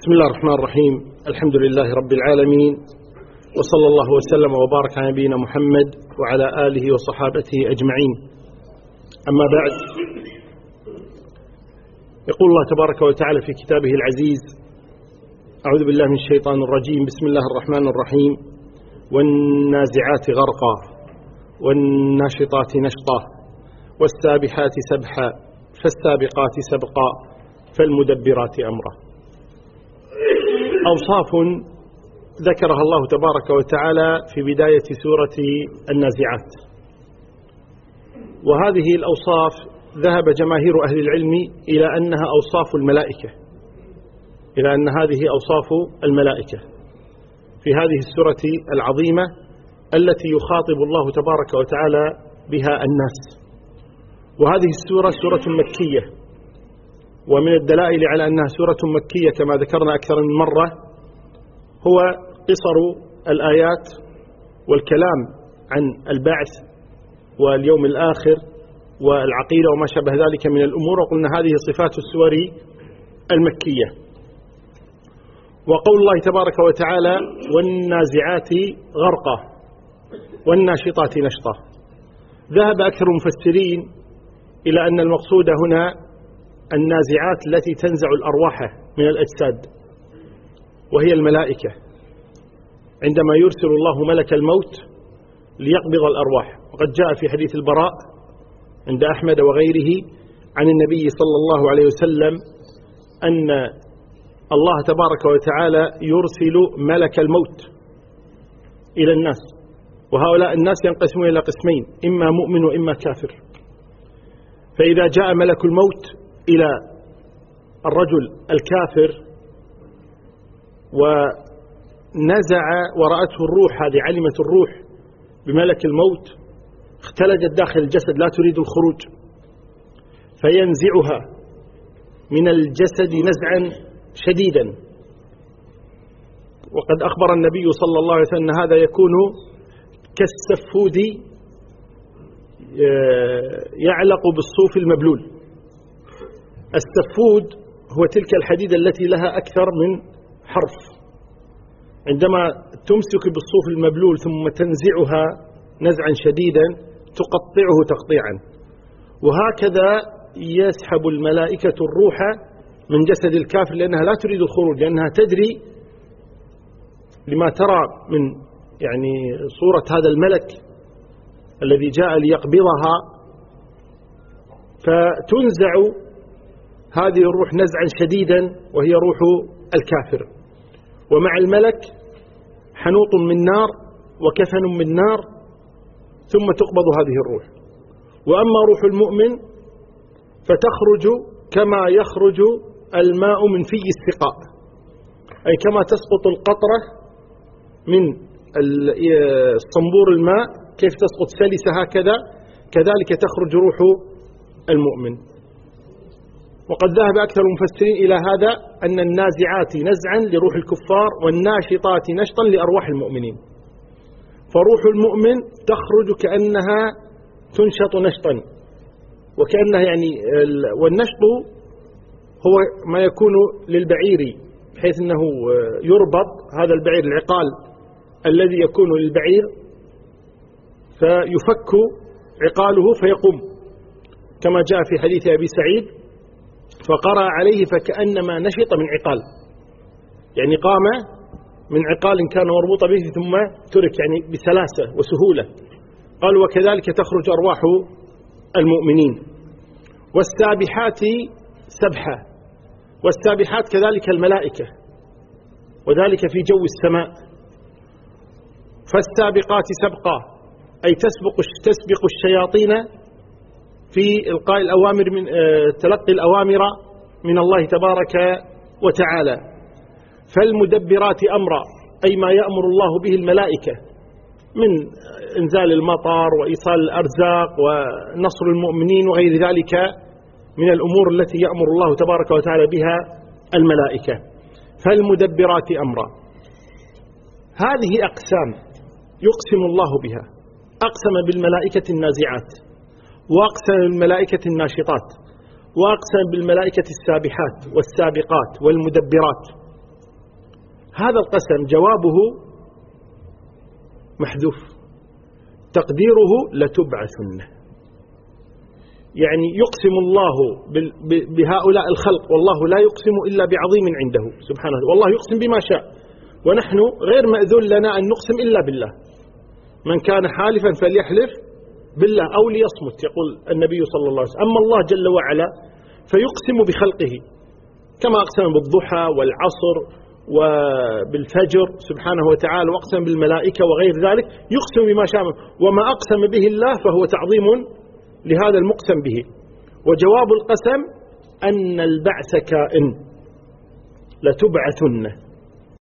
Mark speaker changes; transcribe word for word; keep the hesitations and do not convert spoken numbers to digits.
Speaker 1: بسم الله الرحمن الرحيم. الحمد لله رب العالمين، وصلى الله وسلم وبارك على نبينا محمد وعلى آله وصحابته أجمعين. أما بعد، يقول الله تبارك وتعالى في كتابه العزيز: أعوذ بالله من الشيطان الرجيم، بسم الله الرحمن الرحيم. والنازعات غرقا والناشطات نشطا والسابحات سبحا فالسابقات سبقا فالمدبرات أمرا. أوصاف ذكرها الله تبارك وتعالى في بداية سورة النازعات، وهذه الأوصاف ذهب جماهير أهل العلم إلى أنها أوصاف الملائكة، إلى أن هذه أوصاف الملائكة في هذه السورة العظيمة التي يخاطب الله تبارك وتعالى بها الناس. وهذه السورة سورة مكية، ومن الدلائل على أنها سورة مكية كما ذكرنا أكثر من مرة هو قصر الآيات والكلام عن البعث واليوم الآخر والعقيدة وما شابه ذلك من الأمور، وقلنا هذه صفات السور المكية. وقول الله تبارك وتعالى: والنازعات غرقا والناشطات نشطا. ذهب أكثر المفسرين إلى أن المقصود هنا النازعات التي تنزع الأرواح من الأجساد، وهي الملائكة، عندما يرسل الله ملك الموت ليقبض الأرواح. وقد جاء في حديث البراء عند أحمد وغيره عن النبي صلى الله عليه وسلم أن الله تبارك وتعالى يرسل ملك الموت إلى الناس، وهؤلاء الناس ينقسمون إلى قسمين: إما مؤمن وإما كافر. فإذا جاء ملك الموت إلى الرجل الكافر ونزع ورأته الروح، هذه علمت الروح بملك الموت، اختلجت داخل الجسد لا تريد الخروج، فينزعها من الجسد نزعا شديدا. وقد أخبر النبي صلى الله عليه وسلم أن هذا يكون كالسفود يعلق بالصوف المبلول. السفود هو تلك الحديدة التي لها أكثر من حرف، عندما تمسك بالصوف المبلول ثم تنزعها نزعا شديدا تقطعه تقطيعا. وهكذا يسحب الملائكة الروح من جسد الكافر، لأنها لا تريد الخروج، لأنها تدري لما ترى من يعني صورة هذا الملك الذي جاء ليقبضها، فتنزع هذه الروح نزعا شديدا وهي روح الكافر، ومع الملك حنوط من نار وكفن من نار، ثم تقبض هذه الروح. وأما روح المؤمن فتخرج كما يخرج الماء من في السقاء، أي كما تسقط القطرة من صنبور الماء كيف تسقط سلسة هكذا، كذلك تخرج روح المؤمن. وقد ذهب أكثر المفسرين إلى هذا، أن النازعات نزعا لروح الكفار والناشطات نشطا لأرواح المؤمنين. فروح المؤمن تخرج كأنها تنشط نشطا، وكأنها يعني والنشط هو ما يكون للبعير، بحيث أنه يربط هذا البعير، العقال الذي يكون للبعير، فيفك عقاله فيقوم، كما جاء في حديث أبي سعيد: فقرأ عليه فكأنما نشط من عقال، يعني قام من عقال كان مربوطا به ثم ترك، يعني بسلاسة وسهولة. قال: وكذلك تخرج أرواح المؤمنين. والسابحات سبحا، والسابحات كذلك الملائكة، وذلك في جو السماء. فالسابقات سبقا، أي تسبق تسبق الشياطين في إلقاء الأوامر من تلقي الأوامر من الله تبارك وتعالى. فالمدبرات أمرا، أي ما يأمر الله به الملائكة من إنزال المطر وإيصال الأرزاق ونصر المؤمنين وغير ذلك من الأمور التي يأمر الله تبارك وتعالى بها الملائكة. فالمدبرات أمرا، هذه أقسام يقسم الله بها. أقسم بالملائكة النازعات، وأقسم بالملائكة الناشطات، وأقسم بالملائكة السابحات والسابقات والمدبرات. هذا القسم جوابه محذوف، تقديره لتبعثن. يعني يقسم الله بهؤلاء الخلق، والله لا يقسم إلا بعظيم عنده سبحانه، والله يقسم بما شاء، ونحن غير مأذون لنا أن نقسم إلا بالله. من كان حالفا فليحلف بالله أو ليصمت، يقول النبي صلى الله عليه وسلم. أما الله جل وعلا فيقسم بخلقه، كما أقسم بالضحى والعصر وبالفجر سبحانه وتعالى، وأقسم بالملائكة وغير ذلك، يقسم بما شاء، وما أقسم به الله فهو تعظيم لهذا المقسم به. وجواب القسم أن البعث كائن، لتبعثن.